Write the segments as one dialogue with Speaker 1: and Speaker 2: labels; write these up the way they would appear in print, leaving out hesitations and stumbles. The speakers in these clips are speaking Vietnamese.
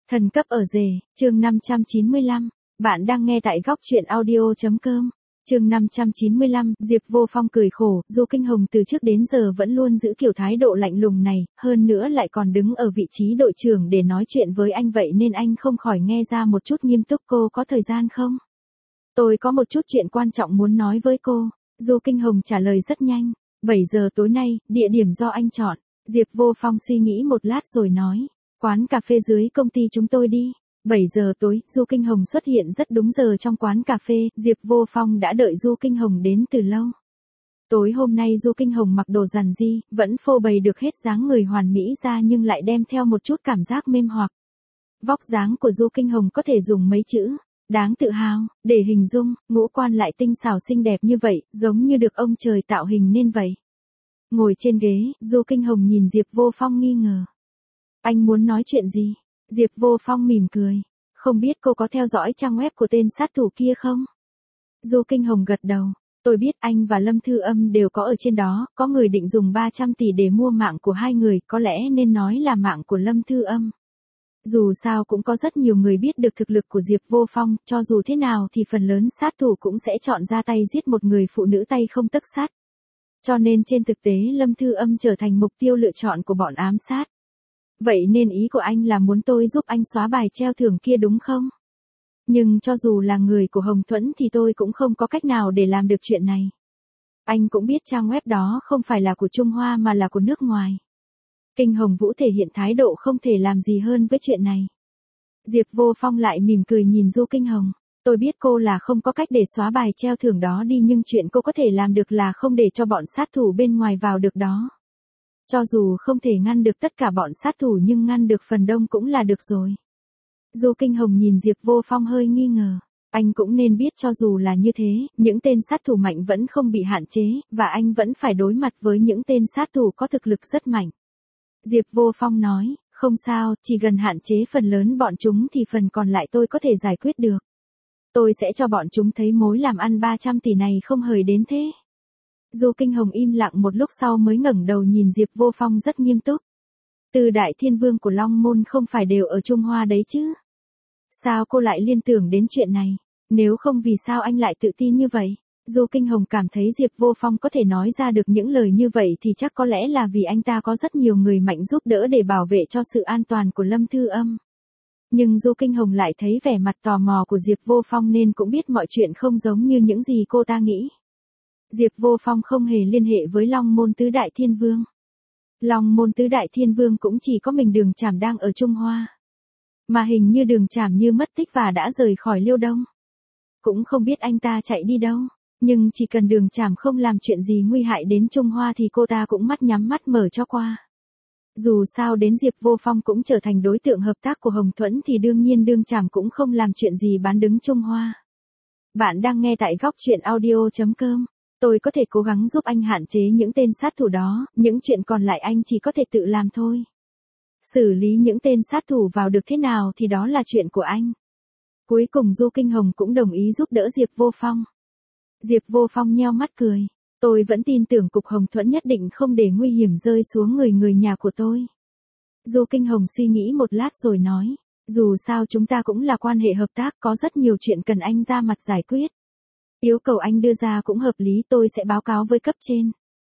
Speaker 1: Thần cấp ở rể, chương 595. Bạn đang nghe tại góc truyện audio.com. Chương 595, Diệp Vô Phong cười khổ, Du Kinh Hồng từ trước đến giờ vẫn luôn giữ kiểu thái độ lạnh lùng này, hơn nữa lại còn đứng ở vị trí đội trưởng để nói chuyện với anh, vậy nên anh không khỏi nghe ra một chút nghiêm túc. Cô có thời gian không? Tôi có một chút chuyện quan trọng muốn nói với cô. Du Kinh Hồng trả lời rất nhanh. 7 giờ tối nay, địa điểm do anh chọn. Diệp Vô Phong suy nghĩ một lát rồi nói. Quán cà phê dưới công ty chúng tôi đi. 7 giờ tối, Du Kinh Hồng xuất hiện rất đúng giờ trong quán cà phê. Diệp Vô Phong đã đợi Du Kinh Hồng đến từ lâu. Tối hôm nay Du Kinh Hồng mặc đồ giản dị, vẫn phô bày được hết dáng người hoàn mỹ ra nhưng lại đem theo một chút cảm giác mềm hoặc. Vóc dáng của Du Kinh Hồng có thể dùng mấy chữ đáng tự hào để hình dung, ngũ quan lại tinh xảo xinh đẹp như vậy, giống như được ông trời tạo hình nên vậy. Ngồi trên ghế, Du Kinh Hồng nhìn Diệp Vô Phong nghi ngờ. Anh muốn nói chuyện gì? Diệp Vô Phong mỉm cười. Không biết cô có theo dõi trang web của tên sát thủ kia không? Du Kinh Hồng gật đầu. Tôi biết anh và Lâm Thư Âm đều có ở trên đó, có người định dùng 300 tỷ để mua mạng của hai người, có lẽ nên nói là mạng của Lâm Thư Âm. Dù sao cũng có rất nhiều người biết được thực lực của Diệp Vô Phong, cho dù thế nào thì phần lớn sát thủ cũng sẽ chọn ra tay giết một người phụ nữ tay không tấc sắt. Cho nên trên thực tế Lâm Thư Âm trở thành mục tiêu lựa chọn của bọn ám sát. Vậy nên ý của anh là muốn tôi giúp anh xóa bài treo thưởng kia đúng không? Nhưng cho dù là người của Hồng Thuẫn thì tôi cũng không có cách nào để làm được chuyện này. Anh cũng biết trang web đó không phải là của Trung Hoa mà là của nước ngoài. Kinh Hồng Vũ thể hiện thái độ không thể làm gì hơn với chuyện này. Diệp Vô Phong lại mỉm cười nhìn Du Kinh Hồng. Tôi biết cô là không có cách để xóa bài treo thưởng đó đi, nhưng chuyện cô có thể làm được là không để cho bọn sát thủ bên ngoài vào được đó. Cho dù không thể ngăn được tất cả bọn sát thủ nhưng ngăn được phần đông cũng là được rồi. Du Kinh Hồng nhìn Diệp Vô Phong hơi nghi ngờ. Anh cũng nên biết cho dù là như thế, những tên sát thủ mạnh vẫn không bị hạn chế, và anh vẫn phải đối mặt với những tên sát thủ có thực lực rất mạnh. Diệp Vô Phong nói, không sao, chỉ cần hạn chế phần lớn bọn chúng thì phần còn lại tôi có thể giải quyết được. Tôi sẽ cho bọn chúng thấy mối làm ăn 300 tỷ này không hời đến thế. Du Kinh Hồng im lặng một lúc sau mới ngẩng đầu nhìn Diệp Vô Phong rất nghiêm túc. Từ Đại Thiên Vương của Long Môn không phải đều ở Trung Hoa đấy chứ? Sao cô lại liên tưởng đến chuyện này? Nếu không vì sao anh lại tự tin như vậy? Du Kinh Hồng cảm thấy Diệp Vô Phong có thể nói ra được những lời như vậy thì chắc có lẽ là vì anh ta có rất nhiều người mạnh giúp đỡ để bảo vệ cho sự an toàn của Lâm Thư Âm. Nhưng Du Kinh Hồng lại thấy vẻ mặt tò mò của Diệp Vô Phong nên cũng biết mọi chuyện không giống như những gì cô ta nghĩ. Diệp Vô Phong không hề liên hệ với Long Môn Tứ Đại Thiên Vương. Long Môn Tứ Đại Thiên Vương cũng chỉ có mình Đường Trảm đang ở Trung Hoa. Mà hình như Đường Trảm như mất tích và đã rời khỏi Liêu Đông. Cũng không biết anh ta chạy đi đâu. Nhưng chỉ cần Đường Trảm không làm chuyện gì nguy hại đến Trung Hoa thì cô ta cũng mắt nhắm mắt mở cho qua. Dù sao đến Diệp Vô Phong cũng trở thành đối tượng hợp tác của Hồng Thuẫn thì đương nhiên Đường Trảm cũng không làm chuyện gì bán đứng Trung Hoa. Bạn đang nghe tại góc truyện audio.com. Tôi có thể cố gắng giúp anh hạn chế những tên sát thủ đó, những chuyện còn lại anh chỉ có thể tự làm thôi. Xử lý những tên sát thủ vào được thế nào thì đó là chuyện của anh. Cuối cùng Du Kinh Hồng cũng đồng ý giúp đỡ Diệp Vô Phong. Diệp Vô Phong nheo mắt cười. Tôi vẫn tin tưởng cục Hồng Thuẫn nhất định không để nguy hiểm rơi xuống người nhà của tôi. Du Kinh Hồng suy nghĩ một lát rồi nói. Dù sao chúng ta cũng là quan hệ hợp tác, có rất nhiều chuyện cần anh ra mặt giải quyết. Yêu cầu anh đưa ra cũng hợp lý, tôi sẽ báo cáo với cấp trên.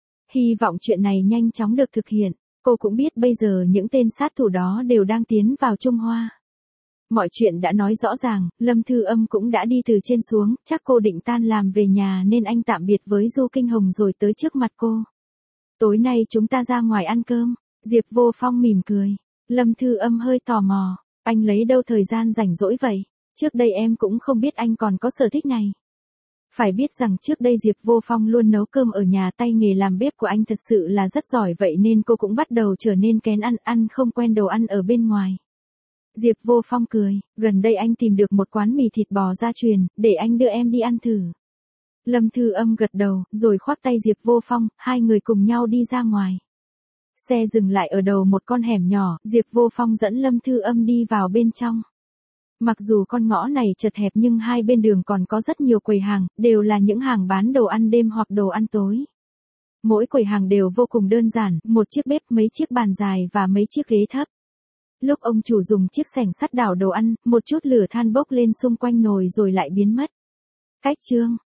Speaker 1: Hy vọng chuyện này nhanh chóng được thực hiện. Cô cũng biết bây giờ những tên sát thủ đó đều đang tiến vào Trung Hoa. Mọi chuyện đã nói rõ ràng, Lâm Thư Âm cũng đã đi từ trên xuống, chắc cô định tan làm về nhà nên anh tạm biệt với Du Kinh Hồng rồi tới trước mặt cô. Tối nay chúng ta ra ngoài ăn cơm. Diệp Vô Phong mỉm cười. Lâm Thư Âm hơi tò mò. Anh lấy đâu thời gian rảnh rỗi vậy? Trước đây em cũng không biết anh còn có sở thích này. Phải biết rằng trước đây Diệp Vô Phong luôn nấu cơm ở nhà, tay nghề làm bếp của anh thật sự là rất giỏi, vậy nên cô cũng bắt đầu trở nên kén ăn không quen đồ ăn ở bên ngoài. Diệp Vô Phong cười, gần đây anh tìm được một quán mì thịt bò gia truyền, để anh đưa em đi ăn thử. Lâm Thư Âm gật đầu, rồi khoác tay Diệp Vô Phong, hai người cùng nhau đi ra ngoài. Xe dừng lại ở đầu một con hẻm nhỏ, Diệp Vô Phong dẫn Lâm Thư Âm đi vào bên trong. Mặc dù con ngõ này chật hẹp nhưng hai bên đường còn có rất nhiều quầy hàng, đều là những hàng bán đồ ăn đêm hoặc đồ ăn tối. Mỗi quầy hàng đều vô cùng đơn giản, một chiếc bếp, mấy chiếc bàn dài và mấy chiếc ghế thấp. Lúc ông chủ dùng chiếc xẻng sắt đảo đồ ăn, một chút lửa than bốc lên xung quanh nồi rồi lại biến mất. Cách chương